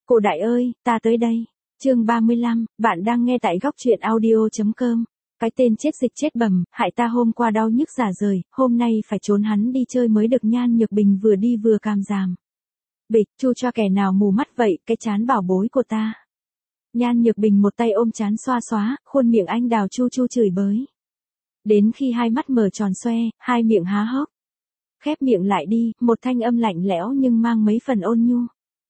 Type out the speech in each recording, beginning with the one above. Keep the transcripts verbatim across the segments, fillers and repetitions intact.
Cô đại ơi, ta tới đây. Chương ba mươi lăm, bạn đang nghe tại góc truyện audio chấm com. Cái tên chết dịch chết bầm, hại ta hôm qua đau nhức rả rời, hôm nay phải trốn hắn đi chơi mới được. Nhan Nhược Bình vừa đi vừa càm ràm. Bịch, chu cho kẻ nào mù mắt vậy, cái chán bảo bối của ta. Nhan Nhược Bình một tay ôm chán xoa xóa, khuôn miệng anh đào chu chu chửi bới. Đến khi hai mắt mở tròn xoe, hai miệng há hốc. Khép miệng lại đi, một thanh âm lạnh lẽo nhưng mang mấy phần ôn nhu.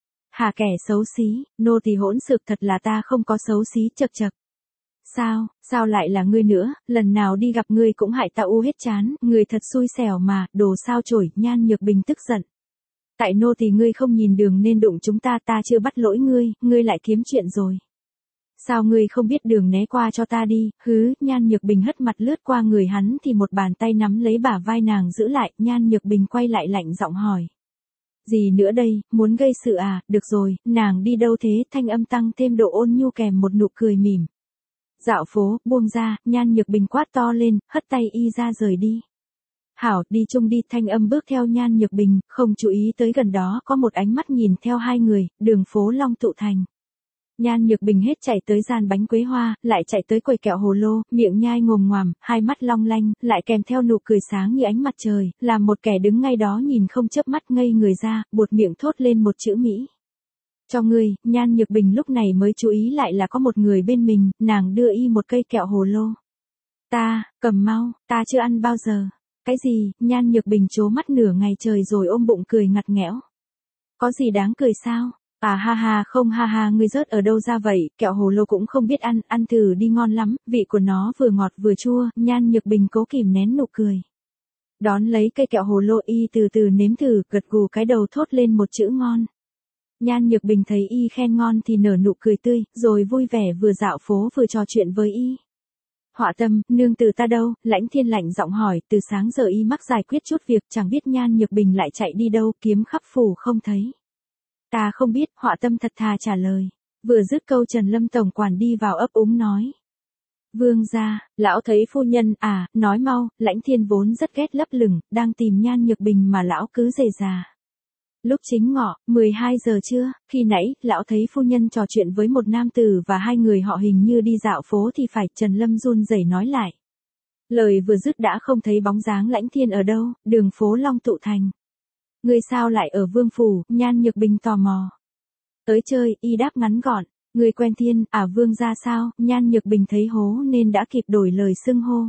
Hà kẻ xấu xí, nô tỳ hỗn xược thật là ta không có xấu xí chật chật. Sao, sao lại là ngươi nữa, lần nào đi gặp ngươi cũng hại ta u hết chán, người thật xui xẻo mà, đồ sao chổi. Nhan Nhược Bình tức giận. Tại nô tỳ ngươi không nhìn đường nên đụng chúng ta, ta chưa bắt lỗi ngươi, ngươi lại kiếm chuyện rồi. Sao ngươi không biết đường né qua cho ta đi, hứ. Nhan Nhược Bình hất mặt lướt qua người hắn thì một bàn tay nắm lấy bả vai nàng giữ lại. Nhan Nhược Bình quay lại lạnh giọng hỏi. Gì nữa đây, muốn gây sự à, được rồi, nàng đi đâu thế. Thanh âm tăng thêm độ ôn nhu kèm một nụ cười mỉm. Dạo phố, buông ra. Nhan Nhược Bình quát to lên, hất tay y ra rời đi. Hảo, đi chung đi. Thanh âm bước theo Nhan Nhược Bình, không chú ý tới gần đó có một ánh mắt nhìn theo hai người, đường phố Long Tụ Thành. Nhan Nhược Bình hết chạy tới gian bánh quế hoa, lại chạy tới quầy kẹo hồ lô, miệng nhai ngồm ngoàm, hai mắt long lanh, lại kèm theo nụ cười sáng như ánh mặt trời, làm một kẻ đứng ngay đó nhìn không chớp mắt ngây người ra, buột miệng thốt lên một chữ Mỹ. Cho ngươi. Nhan Nhược Bình lúc này mới chú ý lại là có một người bên mình, nàng đưa y một cây kẹo hồ lô. Ta, cầm mau, ta chưa ăn bao giờ. Cái gì? Nhan Nhược Bình trố mắt nửa ngày trời rồi ôm bụng cười ngặt nghẽo. Có gì đáng cười sao? À ha ha, không ha ha, ngươi rớt ở đâu ra vậy, kẹo hồ lô cũng không biết ăn, ăn thử đi, ngon lắm, vị của nó vừa ngọt vừa chua. Nhan Nhược Bình cố kìm nén nụ cười. Đón lấy cây kẹo hồ lô y từ từ nếm thử, gật gù cái đầu thốt lên một chữ ngon. Nhan Nhược Bình thấy y khen ngon thì nở nụ cười tươi, rồi vui vẻ vừa dạo phố vừa trò chuyện với y. Họa tâm, nương tử ta đâu? Lãnh Thiên lạnh giọng hỏi, từ sáng giờ y mắc giải quyết chút việc, chẳng biết Nhan Nhược Bình lại chạy đi đâu, kiếm khắp phủ không thấy. Ta không biết. Họa tâm thật thà trả lời. Vừa dứt câu Trần Lâm tổng quản đi vào ấp úng nói. Vương gia, lão thấy phu nhân à, nói mau. Lãnh Thiên vốn rất ghét lấp lửng, đang tìm Nhan Nhược Bình mà lão cứ rề rà. Lúc chính ngọ, mười hai giờ trưa, khi nãy, lão thấy phu nhân trò chuyện với một nam tử và hai người họ hình như đi dạo phố thì phải. Trần Lâm run rẩy nói lại. Lời vừa dứt đã không thấy bóng dáng Lãnh Thiên ở đâu, đường phố Long Tụ Thành. Ngươi sao lại ở Vương phủ? Nhan Nhược Bình tò mò. Tới chơi, y đáp ngắn gọn. Ngươi quen Thiên, à Vương gia sao? Nhan Nhược Bình thấy hố nên đã kịp đổi lời xưng hô.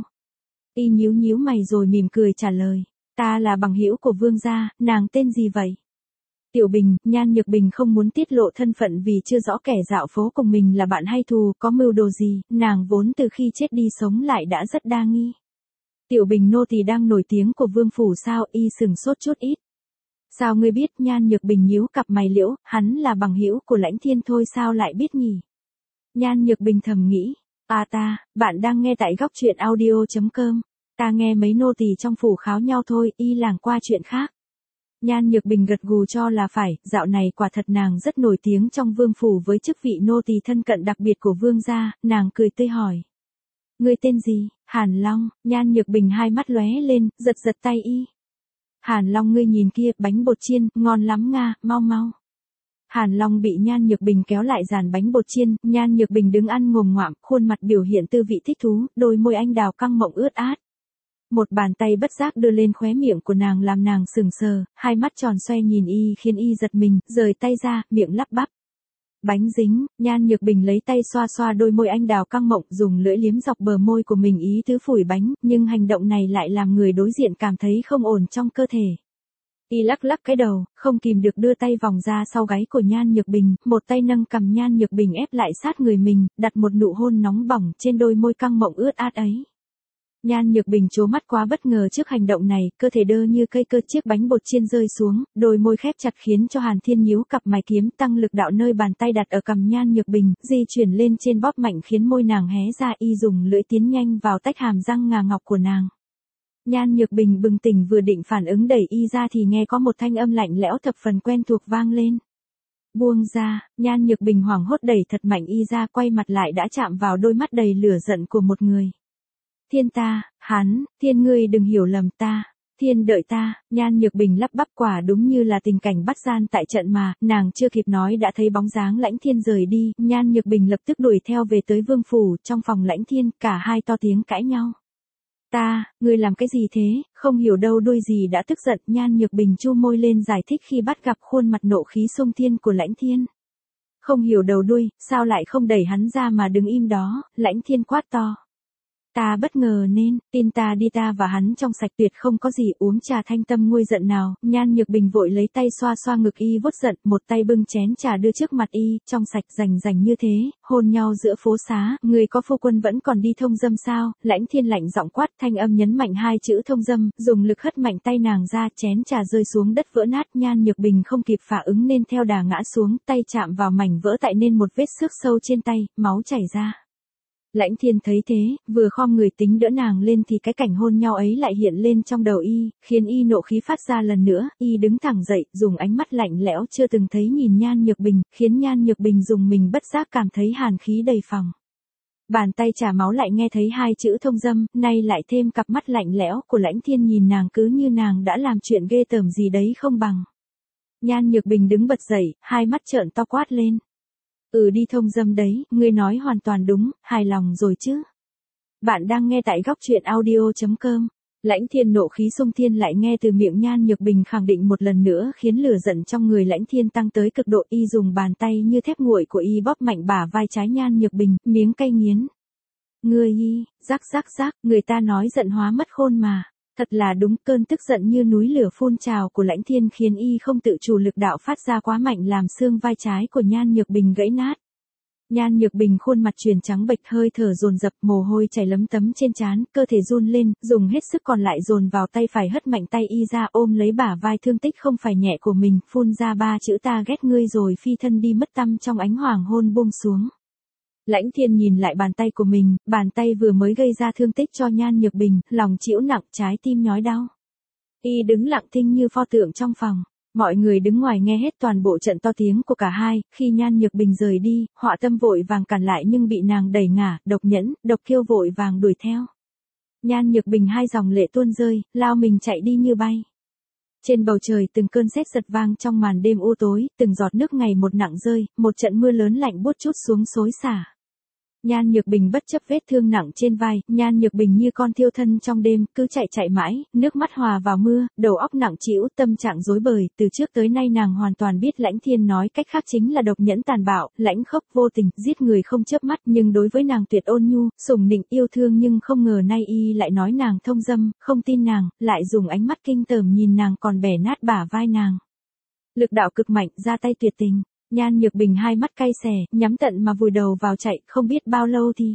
Y nhíu nhíu mày rồi mỉm cười trả lời. Ta là bằng hữu của Vương gia, nàng tên gì vậy? Tiểu Bình. Nhan Nhược Bình không muốn tiết lộ thân phận vì chưa rõ kẻ dạo phố cùng mình là bạn hay thù, có mưu đồ gì, nàng vốn từ khi chết đi sống lại đã rất đa nghi. Tiểu Bình nô tỳ đang nổi tiếng của Vương phủ sao? Y sừng sốt chút ít. Sao ngươi biết? Nhan Nhược Bình nhíu cặp mày liễu, hắn là bằng hữu của Lãnh Thiên thôi sao lại biết nhỉ? Nhan Nhược Bình thầm nghĩ. À ta, bạn đang nghe tại góc truyện audio chấm com. Ta nghe mấy nô tỳ trong phủ kháo nhau thôi, y lảng qua chuyện khác. Nhan Nhược Bình gật gù cho là phải, dạo này quả thật nàng rất nổi tiếng trong Vương phủ với chức vị nô tỳ thân cận đặc biệt của Vương gia. Nàng cười tươi hỏi. Ngươi tên gì? Hàn Long. Nhan Nhược Bình hai mắt lóe lên, giật giật tay y. Hàn Long, ngươi nhìn kia, bánh bột chiên, ngon lắm nga, mau mau. Hàn Long bị Nhan Nhược Bình kéo lại dàn bánh bột chiên, Nhan Nhược Bình đứng ăn ngồm ngoạm, khuôn mặt biểu hiện tư vị thích thú, đôi môi anh đào căng mọng ướt át. Một bàn tay bất giác đưa lên khóe miệng của nàng làm nàng sừng sờ, hai mắt tròn xoe nhìn y khiến y giật mình, rời tay ra, miệng lắp bắp. Bánh dính. Nhan Nhược Bình lấy tay xoa xoa đôi môi anh đào căng mọng, dùng lưỡi liếm dọc bờ môi của mình ý tứ phủi bánh, nhưng hành động này lại làm người đối diện cảm thấy không ổn trong cơ thể. Y lắc lắc cái đầu, không kìm được đưa tay vòng ra sau gáy của Nhan Nhược Bình, một tay nâng cằm Nhan Nhược Bình ép lại sát người mình, đặt một nụ hôn nóng bỏng trên đôi môi căng mọng ướt át ấy. Nhan Nhược Bình trố mắt quá bất ngờ trước hành động này, cơ thể đơ như cây cơ, chiếc bánh bột chiên rơi xuống, đôi môi khép chặt khiến cho Hàn Thiên nhíu cặp mày kiếm, tăng lực đạo nơi bàn tay đặt ở cằm Nhan Nhược Bình, di chuyển lên trên bóp mạnh khiến môi nàng hé ra, y dùng lưỡi tiến nhanh vào tách hàm răng ngà ngọc của nàng. Nhan Nhược Bình bừng tỉnh vừa định phản ứng đẩy y ra thì nghe có một thanh âm lạnh lẽo thập phần quen thuộc vang lên. Buông ra. Nhan Nhược Bình hoảng hốt đẩy thật mạnh y ra, quay mặt lại đã chạm vào đôi mắt đầy lửa giận của một người. Thiên ta, hắn, Thiên ngươi đừng hiểu lầm ta. Thiên đợi ta, Nhan Nhược Bình lắp bắp, quả đúng như là tình cảnh bắt gian tại trận mà, nàng chưa kịp nói đã thấy bóng dáng Lãnh Thiên rời đi, Nhan Nhược Bình lập tức đuổi theo về tới vương phủ, trong phòng Lãnh Thiên, cả hai to tiếng cãi nhau. Ta, ngươi làm cái gì thế, không hiểu đâu đuôi gì đã tức giận, Nhan Nhược Bình chu môi lên giải thích khi bắt gặp khuôn mặt nộ khí xung thiên của Lãnh Thiên. Không hiểu đầu đuôi, sao lại không đẩy hắn ra mà đứng im đó, Lãnh Thiên quát to. Ta bất ngờ nên, tin ta đi, ta và hắn trong sạch tuyệt không có gì, uống trà thanh tâm nguôi giận nào, Nhan Nhược Bình vội lấy tay xoa xoa ngực y vuốt giận, một tay bưng chén trà đưa trước mặt y, trong sạch rành rành như thế, hôn nhau giữa phố xá, người có phu quân vẫn còn đi thông dâm sao, Lãnh Thiên lạnh giọng quát, thanh âm nhấn mạnh hai chữ thông dâm, dùng lực hất mạnh tay nàng ra, chén trà rơi xuống đất vỡ nát, Nhan Nhược Bình không kịp phản ứng nên theo đà ngã xuống, tay chạm vào mảnh vỡ tại nên một vết xước sâu trên tay, máu chảy ra. Lãnh Thiên thấy thế, vừa khom người tính đỡ nàng lên thì cái cảnh hôn nhau ấy lại hiện lên trong đầu y, khiến y nộ khí phát ra lần nữa, y đứng thẳng dậy, dùng ánh mắt lạnh lẽo chưa từng thấy nhìn Nhan Nhược Bình, khiến Nhan Nhược Bình dùng mình bất giác cảm thấy hàn khí đầy phòng. Bàn tay trả máu lại nghe thấy hai chữ thông dâm, nay lại thêm cặp mắt lạnh lẽo của Lãnh Thiên nhìn nàng cứ như nàng đã làm chuyện ghê tởm gì đấy không bằng. Nhan Nhược Bình đứng bật dậy, hai mắt trợn to quát lên. Ừ, đi thông dâm đấy, ngươi nói hoàn toàn đúng, hài lòng rồi chứ. Bạn đang nghe tại góc truyện audio chấm com. Lãnh Thiên nộ khí xung thiên lại nghe từ miệng Nhan Nhược Bình khẳng định một lần nữa khiến lửa giận trong người Lãnh Thiên tăng tới cực độ, y dùng bàn tay như thép nguội của y bóp mạnh bả vai trái Nhan Nhược Bình, miếng cay nghiến. Ngươi y, rắc rắc rắc, người ta nói giận hóa mất khôn mà. Thật là đúng, cơn tức giận như núi lửa phun trào của Lãnh Thiên khiến y không tự chủ lực đạo phát ra quá mạnh làm xương vai trái của Nhan Nhược Bình gãy nát. Nhan Nhược Bình khuôn mặt chuyển trắng bệch, hơi thở dồn dập, mồ hôi chảy lấm tấm trên trán, cơ thể run lên, dùng hết sức còn lại dồn vào tay phải hất mạnh tay y ra ôm lấy bả vai thương tích không phải nhẹ của mình, phun ra ba chữ ta ghét ngươi rồi phi thân đi mất tăm trong ánh hoàng hôn buông xuống. Lãnh Thiên nhìn lại bàn tay của mình, bàn tay vừa mới gây ra thương tích cho Nhan Nhược Bình, lòng chịu nặng, trái tim nhói đau. Y đứng lặng thinh như pho tượng trong phòng. Mọi người đứng ngoài nghe hết toàn bộ trận to tiếng của cả hai, khi Nhan Nhược Bình rời đi, Họa Tâm vội vàng cản lại nhưng bị nàng đẩy ngả, Độc Nhẫn, Độc Kiêu vội vàng đuổi theo. Nhan Nhược Bình hai dòng lệ tuôn rơi, lao mình chạy đi như bay. Trên bầu trời từng cơn sét giật vang trong màn đêm u tối, từng giọt nước ngày một nặng rơi, một trận mưa lớn lạnh buốt trút xuống xối xả. Nhan Nhược Bình bất chấp vết thương nặng trên vai, Nhan Nhược Bình như con thiêu thân trong đêm, cứ chạy chạy mãi, nước mắt hòa vào mưa, đầu óc nặng trĩu, tâm trạng rối bời, từ trước tới nay nàng hoàn toàn biết Lãnh Thiên nói cách khác chính là độc nhẫn tàn bạo, lãnh khốc vô tình, giết người không chớp mắt, nhưng đối với nàng tuyệt ôn nhu, sủng nịnh yêu thương, nhưng không ngờ nay y lại nói nàng thông dâm, không tin nàng, lại dùng ánh mắt kinh tởm nhìn nàng còn bẻ nát bả vai nàng. Lực đạo cực mạnh, ra tay tuyệt tình. Nhan Nhược Bình hai mắt cay xè, nhắm tận mà vùi đầu vào chạy, không biết bao lâu thì.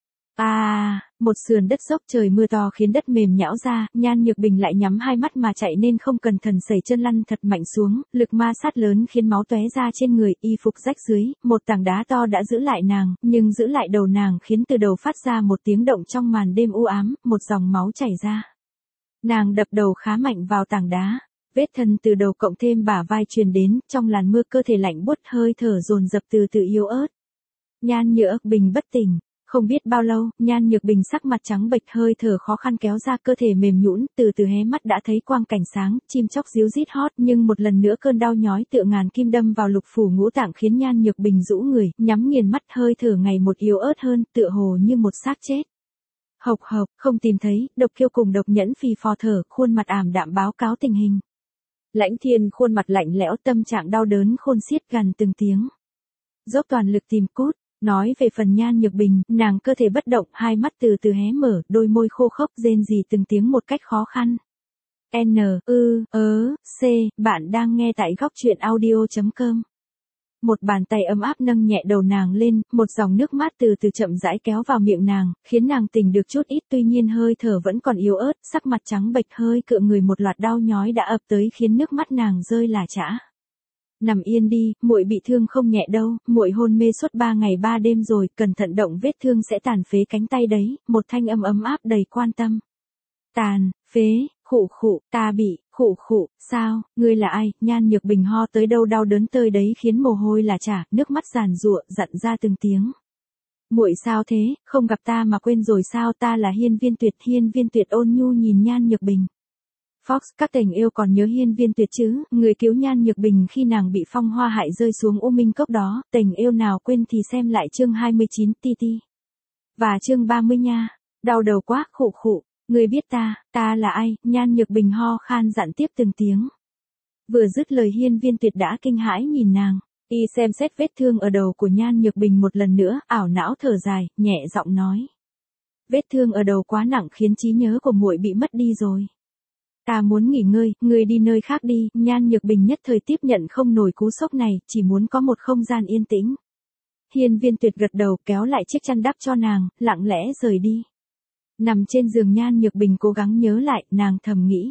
À, một sườn đất dốc trời mưa to khiến đất mềm nhão ra, Nhan Nhược Bình lại nhắm hai mắt mà chạy nên không cần thần sẩy chân lăn thật mạnh xuống, lực ma sát lớn khiến máu tóe ra trên người, y phục rách dưới, một tảng đá to đã giữ lại nàng, nhưng giữ lại đầu nàng khiến từ đầu phát ra một tiếng động trong màn đêm u ám, một dòng máu chảy ra. Nàng đập đầu khá mạnh vào tảng đá. Vết thân từ đầu cộng thêm bả vai truyền đến, trong làn mưa cơ thể lạnh buốt, hơi thở dồn dập từ từ yếu ớt. Nhan Nhược Bình bất tỉnh, không biết bao lâu, Nhan Nhược Bình sắc mặt trắng bệch, hơi thở khó khăn kéo ra, cơ thể mềm nhũn, từ từ hé mắt đã thấy quang cảnh sáng, chim chóc ríu rít hót, nhưng một lần nữa cơn đau nhói tựa ngàn kim đâm vào lục phủ ngũ tạng khiến Nhan Nhược Bình rũ người, nhắm nghiền mắt, hơi thở ngày một yếu ớt hơn, tựa hồ như một xác chết. Hộc hộc, không tìm thấy, Độc Kiêu cùng Độc Nhẫn phì phò thở, khuôn mặt ảm đạm báo cáo tình hình. Lãnh Thiên khuôn mặt lạnh lẽo, tâm trạng đau đớn khôn xiết, gằn từng tiếng. Dốc toàn lực tìm cút, nói về phần Nhan Nhược Bình, nàng cơ thể bất động, hai mắt từ từ hé mở, đôi môi khô khốc rên rỉ từng tiếng một cách khó khăn. N, ư, ớ, C, bạn đang nghe tại góc truyện audio chấm com. Một bàn tay ấm áp nâng nhẹ đầu nàng lên, một dòng nước mát từ từ chậm rãi kéo vào miệng nàng, khiến nàng tỉnh được chút ít, tuy nhiên hơi thở vẫn còn yếu ớt, sắc mặt trắng bệch, hơi cựa người, một loạt đau nhói đã ập tới khiến nước mắt nàng rơi lả chã. Nằm yên đi, muội bị thương không nhẹ đâu, muội hôn mê suốt ba ngày ba đêm rồi, cẩn thận động vết thương sẽ tàn phế cánh tay đấy, một thanh âm ấm áp đầy quan tâm. Tàn, phế, khụ khụ, ta bị, khụ khụ, sao, ngươi là ai? Nhan Nhược Bình ho tới đâu đau đớn tơi đấy khiến mồ hôi lả chả, nước mắt giàn giụa, dặn ra từng tiếng. Muội sao thế, không gặp ta mà quên rồi sao? Ta là Hiên Viên Tuyệt. Hiên Viên Tuyệt ôn nhu nhìn Nhan Nhược Bình. Fox, các tình yêu còn nhớ Hiên Viên Tuyệt chứ, người cứu Nhan Nhược Bình khi nàng bị phong hoa hại rơi xuống U Minh Cốc đó, tình yêu nào quên thì xem lại chương hai mươi chín ti ti. Và chương ba mươi nha, đau đầu quá, khụ khụ, người biết ta, ta là ai, Nhan Nhược Bình ho khan dặn tiếp từng tiếng. Vừa dứt lời Hiên Viên Tuyệt đã kinh hãi nhìn nàng, y xem xét vết thương ở đầu của Nhan Nhược Bình một lần nữa, ảo não thở dài, nhẹ giọng nói. Vết thương ở đầu quá nặng khiến trí nhớ của muội bị mất đi rồi. Ta muốn nghỉ ngơi, ngươi đi nơi khác đi, Nhan Nhược Bình nhất thời tiếp nhận không nổi cú sốc này, chỉ muốn có một không gian yên tĩnh. Hiên Viên Tuyệt gật đầu kéo lại chiếc chăn đắp cho nàng, lặng lẽ rời đi. Nằm trên giường Nhan Nhược Bình cố gắng nhớ lại, nàng thầm nghĩ.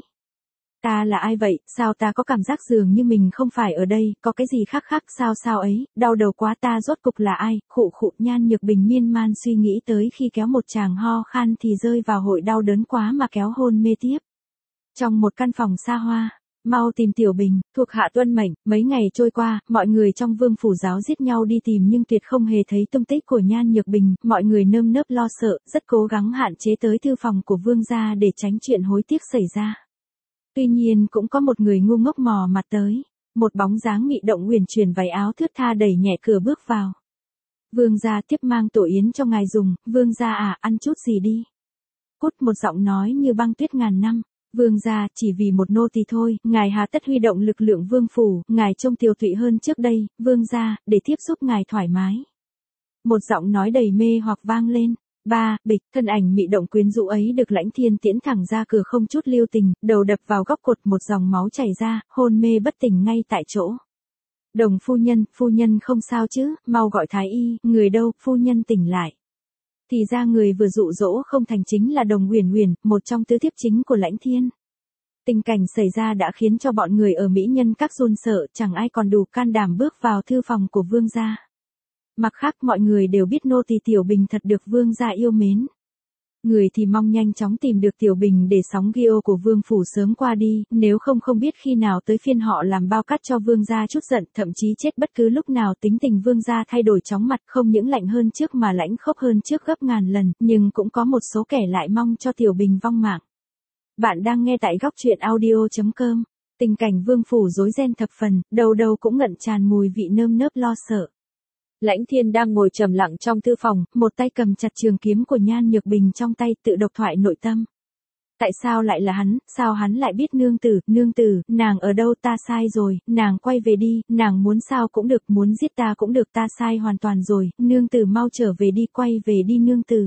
Ta là ai vậy, sao ta có cảm giác dường như mình không phải ở đây, có cái gì khác khác sao sao ấy, đau đầu quá ta rốt cục là ai, khụ khụ Nhan Nhược Bình miên man suy nghĩ tới khi kéo một chàng ho khan thì rơi vào hội đau đớn quá mà kéo hôn mê tiếp. Trong một căn phòng xa hoa, mau tìm Tiểu Bình, thuộc hạ tuân mệnh, mấy ngày trôi qua, mọi người trong Vương phủ giáo giết nhau đi tìm nhưng tuyệt không hề thấy tung tích của Nhan Nhược Bình, mọi người nơm nớp lo sợ, rất cố gắng hạn chế tới thư phòng của Vương gia để tránh chuyện hối tiếc xảy ra. Tuy nhiên cũng có một người ngu ngốc mò mặt tới, một bóng dáng mị động uyển chuyển váy áo thướt tha đẩy nhẹ cửa bước vào. Vương gia tiếp mang tổ yến cho ngài dùng, Vương gia à, ăn chút gì đi. Cút, một giọng nói như băng tuyết ngàn năm. Vương gia, chỉ vì một nô tỳ thôi, ngài hà tất huy động lực lượng vương phủ, ngài trông tiều tụy hơn trước đây, vương gia, để tiếp giúp ngài thoải mái. Một giọng nói đầy mê hoặc vang lên. Ba, bịch, thân ảnh mị động quyến rũ ấy được Lãnh Thiên tiễn thẳng ra cửa không chút lưu tình, đầu đập vào góc cột, một dòng máu chảy ra, hôn mê bất tỉnh ngay tại chỗ. Đồng phu nhân, phu nhân không sao chứ, mau gọi thái y, người đâu, phu nhân tỉnh lại. Thì ra người vừa dụ dỗ không thành chính là Đồng Uyển Uyển, một trong tứ thiếp chính của Lãnh Thiên. Tình cảnh xảy ra đã khiến cho bọn người ở Mỹ Nhân Các run sợ, chẳng ai còn đủ can đảm bước vào thư phòng của vương gia. Mặt khác mọi người đều biết nô tỳ Tiểu Bình thật được vương gia yêu mến. Người thì mong nhanh chóng tìm được Tiểu Bình để sóng Gio của vương phủ sớm qua đi, nếu không không biết khi nào tới phiên họ làm bao cát cho vương gia chút giận, thậm chí chết bất cứ lúc nào. Tính tình vương gia thay đổi chóng mặt, không những lạnh hơn trước mà lãnh khốc hơn trước gấp ngàn lần, nhưng cũng có một số kẻ lại mong cho Tiểu Bình vong mạng. Bạn đang nghe tại góc truyện audio chấm com. Tình cảnh vương phủ rối ren thập phần, đầu đầu cũng ngậm tràn mùi vị nơm nớp lo sợ. Lãnh Thiên đang ngồi trầm lặng trong thư phòng, một tay cầm chặt trường kiếm của Nhan Nhược Bình trong tay, tự độc thoại nội tâm. Tại sao lại là hắn, sao hắn lại biết nương tử, nương tử, nàng ở đâu, ta sai rồi, nàng quay về đi, nàng muốn sao cũng được, muốn giết ta cũng được, ta sai hoàn toàn rồi, nương tử mau trở về đi, quay về đi nương tử.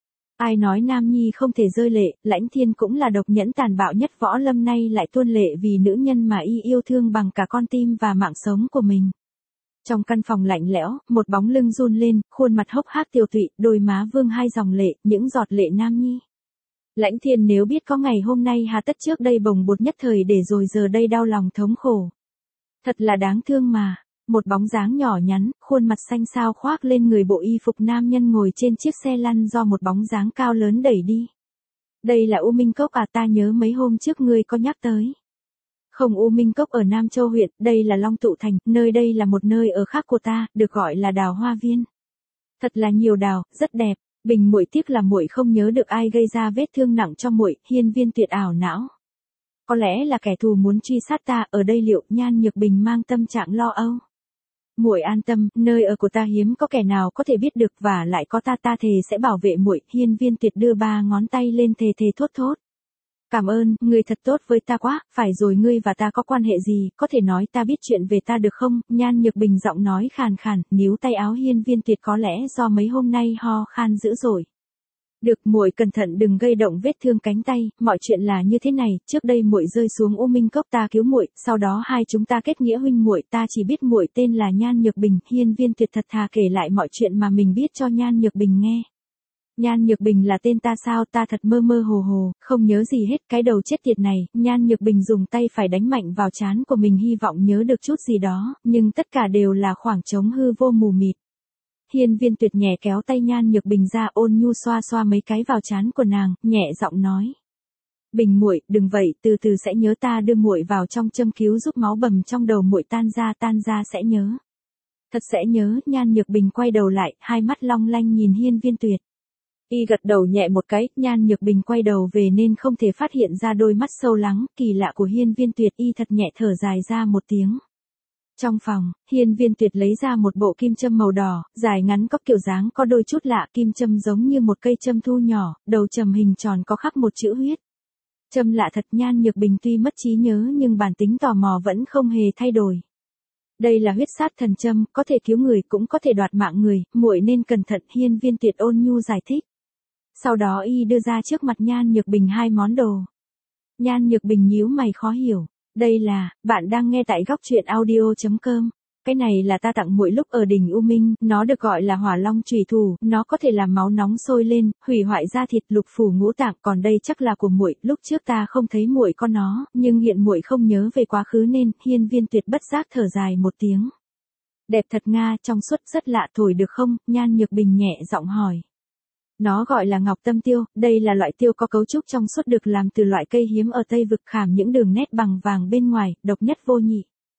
Ai nói nam nhi không thể rơi lệ, Lãnh Thiên cũng là độc nhẫn tàn bạo nhất võ lâm, nay lại tuôn lệ vì nữ nhân mà y yêu thương bằng cả con tim và mạng sống của mình. Trong căn phòng lạnh lẽo, một bóng lưng run lên, khuôn mặt hốc hác tiều tụy, đôi má vương hai dòng lệ, những giọt lệ nam nhi. Lãnh Thiên nếu biết có ngày hôm nay hà tất trước đây bồng bột nhất thời để rồi giờ đây đau lòng thống khổ. Thật là đáng thương mà. Một bóng dáng nhỏ nhắn, khuôn mặt xanh xao khoác lên người bộ y phục nam nhân ngồi trên chiếc xe lăn do một bóng dáng cao lớn đẩy đi. Đây là U Minh Cốc à, ta nhớ mấy hôm trước ngươi có nhắc tới. Không, U Minh Cốc ở Nam Châu huyện, đây là Long Tụ Thành, nơi đây là một nơi ở khác của ta, được gọi là Đào Hoa Viên. Thật là nhiều đào, rất đẹp. Bình muội tiếc là muội không nhớ được ai gây ra vết thương nặng cho muội. Hiên Viên Tuyệt ảo não. Có lẽ là kẻ thù muốn truy sát ta, ở đây liệu Nhan Nhược Bình mang tâm trạng lo âu. Muội an tâm, nơi ở của ta hiếm có kẻ nào có thể biết được, và lại có ta, ta thề sẽ bảo vệ muội. Hiên Viên Tuyệt đưa ba ngón tay lên thề thề thốt thốt. Cảm ơn, ngươi thật tốt với ta quá, phải rồi, ngươi và ta có quan hệ gì, có thể nói ta biết chuyện về ta được không? Nhan Nhược Bình giọng nói khàn khàn, níu tay áo Hiên Viên Tuyệt, có lẽ do mấy hôm nay ho khan dữ rồi. Được, muội cẩn thận đừng gây động vết thương cánh tay, mọi chuyện là như thế này, trước đây muội rơi xuống U Minh Cốc, ta cứu muội, sau đó hai chúng ta kết nghĩa huynh muội, ta chỉ biết muội tên là Nhan Nhược Bình. Hiên Viên Tuyệt thật thà kể lại mọi chuyện mà mình biết cho Nhan Nhược Bình nghe. Nhan Nhược Bình là tên ta sao, ta thật mơ mơ hồ hồ, không nhớ gì hết, cái đầu chết tiệt này. Nhan Nhược Bình dùng tay phải đánh mạnh vào trán của mình, hy vọng nhớ được chút gì đó, nhưng tất cả đều là khoảng trống hư vô mù mịt. Hiên Viên Tuyệt nhẹ kéo tay Nhan Nhược Bình ra, ôn nhu xoa xoa mấy cái vào trán của nàng, nhẹ giọng nói: Bình muội, đừng vậy, từ từ sẽ nhớ, ta đưa muội vào trong châm cứu giúp máu bầm trong đầu muội tan ra, tan ra sẽ nhớ. Thật sẽ nhớ. Nhan Nhược Bình quay đầu lại, hai mắt long lanh nhìn Hiên Viên Tuyệt. Y gật đầu nhẹ một cái, Nhan Nhược Bình quay đầu về nên không thể phát hiện ra đôi mắt sâu lắng, kỳ lạ của Hiên Viên Tuyệt. Y thật nhẹ thở dài ra một tiếng. Trong phòng, Hiên Viên Tuyệt lấy ra một bộ kim châm màu đỏ, dài ngắn có kiểu dáng có đôi chút lạ, kim châm giống như một cây châm thu nhỏ, đầu châm hình tròn có khắc một chữ huyết. Châm lạ thật. Nhan Nhược Bình tuy mất trí nhớ nhưng bản tính tò mò vẫn không hề thay đổi. Đây là huyết sát thần châm, có thể cứu người cũng có thể đoạt mạng người, muội nên cẩn thận. Hiên Viên Tuyệt ôn nhu giải thích. Sau đó y đưa ra trước mặt Nhan Nhược Bình hai món đồ. Nhan Nhược Bình nhíu mày khó hiểu. Đây là, bạn đang nghe tại góc truyện audio chấm com. Cái này là ta tặng muội lúc ở đỉnh U Minh, nó được gọi là Hỏa Long chùy thủ, nó có thể làm máu nóng sôi lên, hủy hoại da thịt, lục phủ ngũ tạng, còn đây chắc là của muội, lúc trước ta không thấy muội có nó, nhưng hiện muội không nhớ về quá khứ nên. Hiên Viên Tuyệt bất giác thở dài một tiếng. Đẹp thật nga, trong suốt rất lạ, thổi được không? Nhan Nhược Bình nhẹ giọng hỏi. Nó gọi là ngọc tâm tiêu, đây là loại tiêu có cấu trúc trong suốt được làm từ loại cây hiếm ở Tây Vực, khảm những đường nét bằng vàng bên ngoài, độc nhất vô nhị.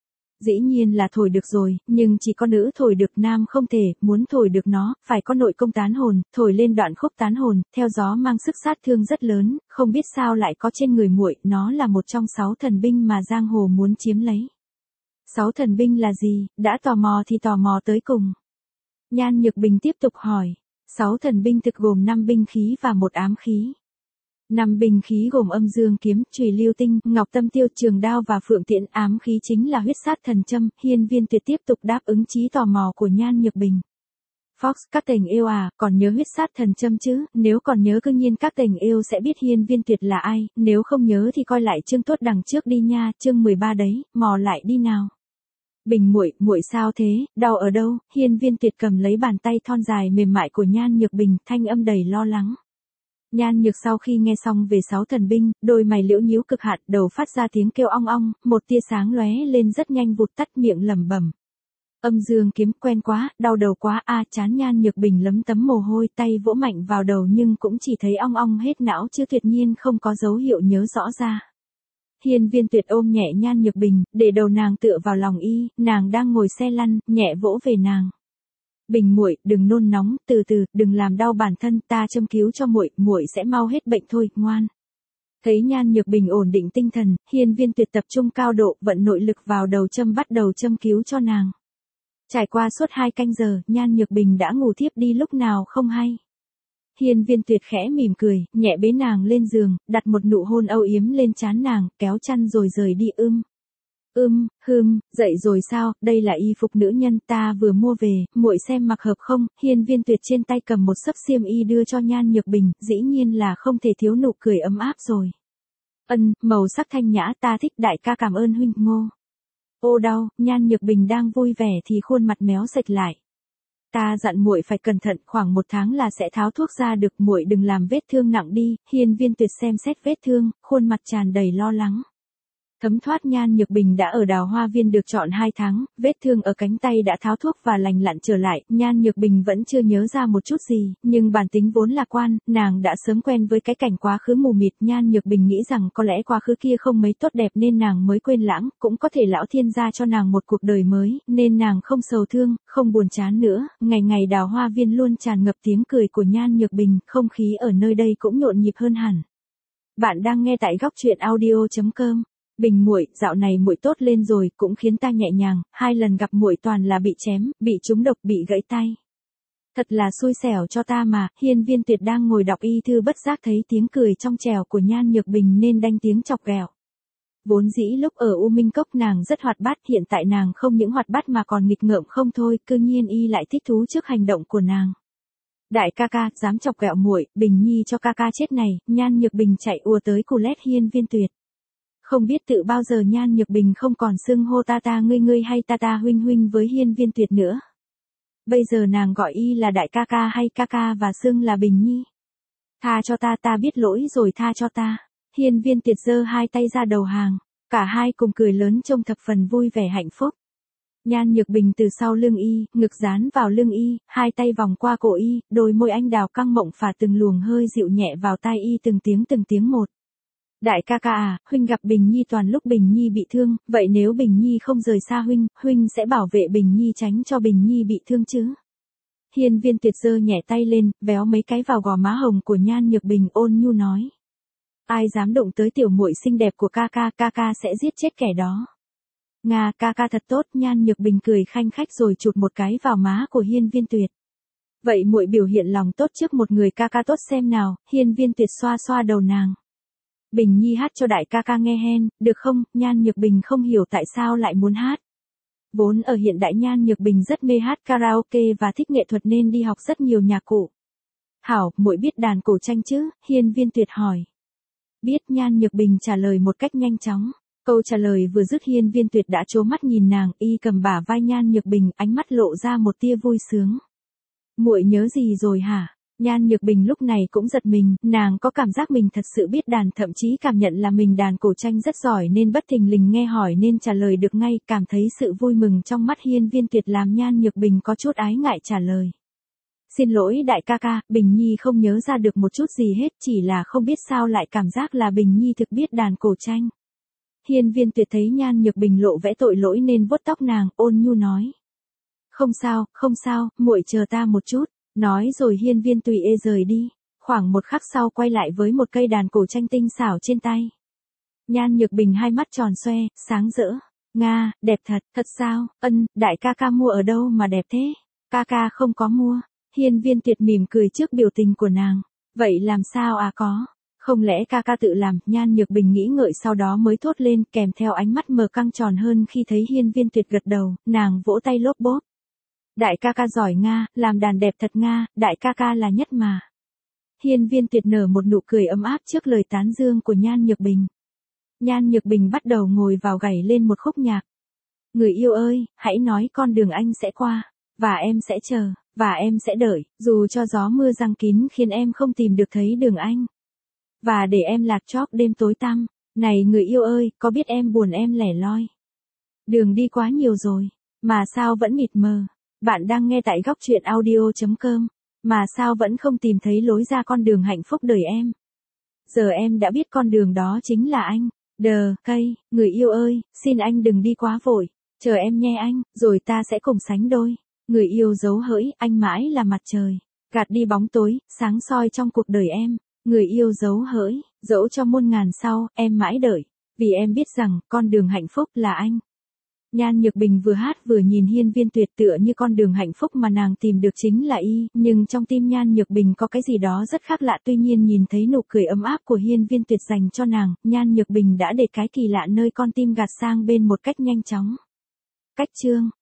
Dĩ nhiên là thổi được rồi, nhưng chỉ có nữ thổi được, nam không thể. Muốn thổi được nó, phải có nội công tán hồn, thổi lên đoạn khúc tán hồn, theo gió mang sức sát thương rất lớn, không biết sao lại có trên người muội. Nó là một trong sáu thần binh mà giang hồ muốn chiếm lấy. Sáu thần binh là gì? Đã tò mò thì tò mò tới cùng. Nhan Nhược Bình tiếp tục hỏi. Sáu thần binh thực gồm năm binh khí và một ám khí. Năm binh khí gồm âm dương kiếm, chùy lưu tinh, ngọc tâm tiêu, trường đao và phượng tiễn. Ám khí chính là huyết sát thần châm. Hiên Viên Tuyệt tiếp tục đáp ứng trí tò mò của Nhan Nhược Bình. Fox, các tềnh yêu à, còn nhớ huyết sát thần châm chứ? Nếu còn nhớ cương nhiên các tềnh yêu sẽ biết Hiên Viên Tuyệt là ai, nếu không nhớ thì coi lại chương tốt đằng trước đi nha, chương mười ba đấy, mò lại đi nào. Bình muội, muội sao thế, đau ở đâu? Hiên Viên Tuyệt cầm lấy bàn tay thon dài mềm mại của Nhan Nhược Bình, thanh âm đầy lo lắng. Nhan Nhược sau khi nghe xong về sáu thần binh, đôi mày liễu nhíu cực hạn, đầu phát ra tiếng kêu ong ong, một tia sáng lóe lên rất nhanh vụt tắt, miệng lẩm bẩm. Âm dương kiếm, quen quá, đau đầu quá a. À, chán Nhan Nhược Bình lấm tấm mồ hôi, tay vỗ mạnh vào đầu nhưng cũng chỉ thấy ong ong hết não chứ tuyệt nhiên không có dấu hiệu nhớ rõ ra. Hiên Viên Tuyệt ôm nhẹ Nhan Nhược Bình, để đầu nàng tựa vào lòng y, nàng đang ngồi xe lăn, nhẹ vỗ về nàng. Bình muội, đừng nôn nóng, từ từ, đừng làm đau bản thân, ta châm cứu cho muội, muội sẽ mau hết bệnh thôi, ngoan. Thấy Nhan Nhược Bình ổn định tinh thần, Hiên Viên Tuyệt tập trung cao độ, vận nội lực vào đầu châm, bắt đầu châm cứu cho nàng. Trải qua suốt hai canh giờ, Nhan Nhược Bình đã ngủ thiếp đi lúc nào không hay. Hiên Viên Tuyệt khẽ mỉm cười, nhẹ bế nàng lên giường, đặt một nụ hôn âu yếm lên trán nàng, kéo chăn rồi rời đi. Ưm, ưm, hừm, dậy rồi sao? Đây là y phục nữ nhân ta vừa mua về, muội xem mặc hợp không? Hiên Viên Tuyệt trên tay cầm một xấp xiêm y đưa cho Nhan Nhược Bình, dĩ nhiên là không thể thiếu nụ cười ấm áp rồi. Ân, màu sắc thanh nhã, ta thích, đại ca cảm ơn huynh. Ngô. Ô đau, Nhan Nhược Bình đang vui vẻ thì khuôn mặt méo sạch lại. Ta dặn muội phải cẩn thận, khoảng một tháng là sẽ tháo thuốc ra được, muội đừng làm vết thương nặng đi. Hiên Viên Tuyệt xem xét vết thương, khuôn mặt tràn đầy lo lắng. Thấm thoát. Nhan Nhược Bình đã ở Đào Hoa Viên được trọn hai tháng, vết thương ở cánh tay đã tháo thuốc và lành lặn trở lại. Nhan Nhược Bình vẫn chưa nhớ ra một chút gì, nhưng bản tính vốn lạc quan, nàng đã sớm quen với cái cảnh quá khứ mù mịt. Nhan Nhược Bình nghĩ rằng có lẽ quá khứ kia không mấy tốt đẹp nên nàng mới quên lãng, cũng có thể lão thiên gia cho nàng một cuộc đời mới, nên nàng không sầu thương, không buồn chán nữa. Ngày ngày Đào Hoa Viên luôn tràn ngập tiếng cười của Nhan Nhược Bình, không khí ở nơi đây cũng nhộn nhịp hơn hẳn. Bạn đang nghe tại góc truyện audio chấm com. Bình muội, dạo này muội tốt lên rồi, cũng khiến ta nhẹ nhàng, hai lần gặp muội toàn là bị chém, bị trúng độc, bị gãy tay. Thật là xui xẻo cho ta mà. Hiên Viên Tuyệt đang ngồi đọc y thư bất giác thấy tiếng cười trong trẻo của Nhan Nhược Bình nên đanh tiếng chọc ghẹo. Vốn dĩ lúc ở U Minh Cốc nàng rất hoạt bát, hiện tại nàng không những hoạt bát mà còn nghịch ngợm không thôi, cư nhiên y lại thích thú trước hành động của nàng. Đại ca ca, dám chọc ghẹo muội, Bình Nhi cho ca ca chết này. Nhan Nhược Bình chạy ùa tới cù lét Hiên Viên Tuyệt. Không biết tự bao giờ Nhan Nhược Bình không còn xưng hô ta ta ngươi ngươi hay ta ta huynh huynh với Hiên Viên Tuyệt nữa. Bây giờ nàng gọi y là đại ca ca hay ca ca và xưng là Bình Nhi. Tha cho ta, ta biết lỗi rồi, tha cho ta. Hiên Viên Tuyệt giơ hai tay ra đầu hàng, cả hai cùng cười lớn trông thập phần vui vẻ hạnh phúc. Nhan Nhược Bình từ sau lưng y, ngực dán vào lưng y, hai tay vòng qua cổ y, đôi môi anh đào căng mộng phả từng luồng hơi dịu nhẹ vào tai y từng tiếng từng tiếng một. Đại ca ca à, huynh gặp Bình Nhi toàn lúc Bình Nhi bị thương, vậy nếu Bình Nhi không rời xa huynh, huynh sẽ bảo vệ Bình Nhi tránh cho Bình Nhi bị thương chứ? Hiên Viên Tuyệt giơ nhẹ tay lên, véo mấy cái vào gò má hồng của Nhan Nhược Bình, ôn nhu nói. Ai dám động tới tiểu muội xinh đẹp của ca ca, ca ca sẽ giết chết kẻ đó. Nga, ca ca thật tốt. Nhan Nhược Bình cười khanh khách rồi chụp một cái vào má của Hiên Viên Tuyệt. Vậy muội biểu hiện lòng tốt trước một người ca ca tốt xem nào. Hiên Viên Tuyệt xoa xoa đầu nàng. Bình Nhi hát cho đại ca ca nghe hen, được không? Nhan Nhược Bình không hiểu tại sao lại muốn hát. Vốn ở hiện đại Nhan Nhược Bình rất mê hát karaoke và thích nghệ thuật nên đi học rất nhiều nhạc cụ. Hảo, muội biết đàn cổ tranh chứ? Hiên Viên Tuyệt hỏi. Biết. Nhan Nhược Bình trả lời một cách nhanh chóng. Câu trả lời vừa dứt Hiên Viên Tuyệt đã trố mắt nhìn nàng, y cầm bả vai Nhan Nhược Bình, ánh mắt lộ ra một tia vui sướng. Muội nhớ gì rồi hả? Nhan Nhược Bình lúc này cũng giật mình, nàng có cảm giác mình thật sự biết đàn, thậm chí cảm nhận là mình đàn cổ tranh rất giỏi nên bất thình lình nghe hỏi nên trả lời được ngay, cảm thấy sự vui mừng trong mắt Hiên Viên Tuyệt làm Nhan Nhược Bình có chút ái ngại trả lời. Xin lỗi đại ca ca, Bình Nhi không nhớ ra được một chút gì hết, chỉ là không biết sao lại cảm giác là Bình Nhi thực biết đàn cổ tranh. Hiên Viên Tuyệt thấy Nhan Nhược Bình lộ vẻ tội lỗi nên vuốt tóc nàng, ôn nhu nói. Không sao, không sao, muội chờ ta một chút. Nói rồi Hiên Viên Tùy ê rời đi. Khoảng một khắc sau quay lại với một cây đàn cổ tranh tinh xảo trên tay. Nhan Nhược Bình hai mắt tròn xoe, sáng rỡ. Nga, đẹp thật, thật sao? Ân, đại ca ca mua ở đâu mà đẹp thế? Ca ca không có mua. Hiên Viên Tuyệt mỉm cười trước biểu tình của nàng. Vậy làm sao à có? Không lẽ ca ca tự làm? Nhan Nhược Bình nghĩ ngợi sau đó mới thốt lên, kèm theo ánh mắt mờ căng tròn hơn khi thấy Hiên Viên Tuyệt gật đầu, nàng vỗ tay lốp bốp. Đại ca ca giỏi Nga, làm đàn đẹp thật Nga, đại ca ca là nhất mà. Hiên Viên Tuyệt nở một nụ cười ấm áp trước lời tán dương của Nhan Nhược Bình. Nhan Nhược Bình bắt đầu ngồi vào gảy lên một khúc nhạc. Người yêu ơi, hãy nói con đường anh sẽ qua, và em sẽ chờ, và em sẽ đợi, dù cho gió mưa giăng kín khiến em không tìm được thấy đường anh. Và để em lạc chóp đêm tối tăm, này người yêu ơi, có biết em buồn em lẻ loi. Đường đi quá nhiều rồi, mà sao vẫn mịt mờ. Bạn đang nghe tại góc truyện audio chấm com, mà sao vẫn không tìm thấy lối ra con đường hạnh phúc đời em. Giờ em đã biết con đường đó chính là anh. Đờ, cây, người yêu ơi, xin anh đừng đi quá vội, chờ em nhé anh, rồi ta sẽ cùng sánh đôi. Người yêu dấu hỡi, anh mãi là mặt trời, gạt đi bóng tối, sáng soi trong cuộc đời em. Người yêu dấu hỡi, dẫu cho muôn ngàn sau, em mãi đợi, vì em biết rằng, con đường hạnh phúc là anh. Nhan Nhược Bình vừa hát vừa nhìn Hiên Viên Tuyệt tựa như con đường hạnh phúc mà nàng tìm được chính là y, nhưng trong tim Nhan Nhược Bình có cái gì đó rất khác lạ, tuy nhiên nhìn thấy nụ cười ấm áp của Hiên Viên Tuyệt dành cho nàng, Nhan Nhược Bình đã để cái kỳ lạ nơi con tim gạt sang bên một cách nhanh chóng. Cách chương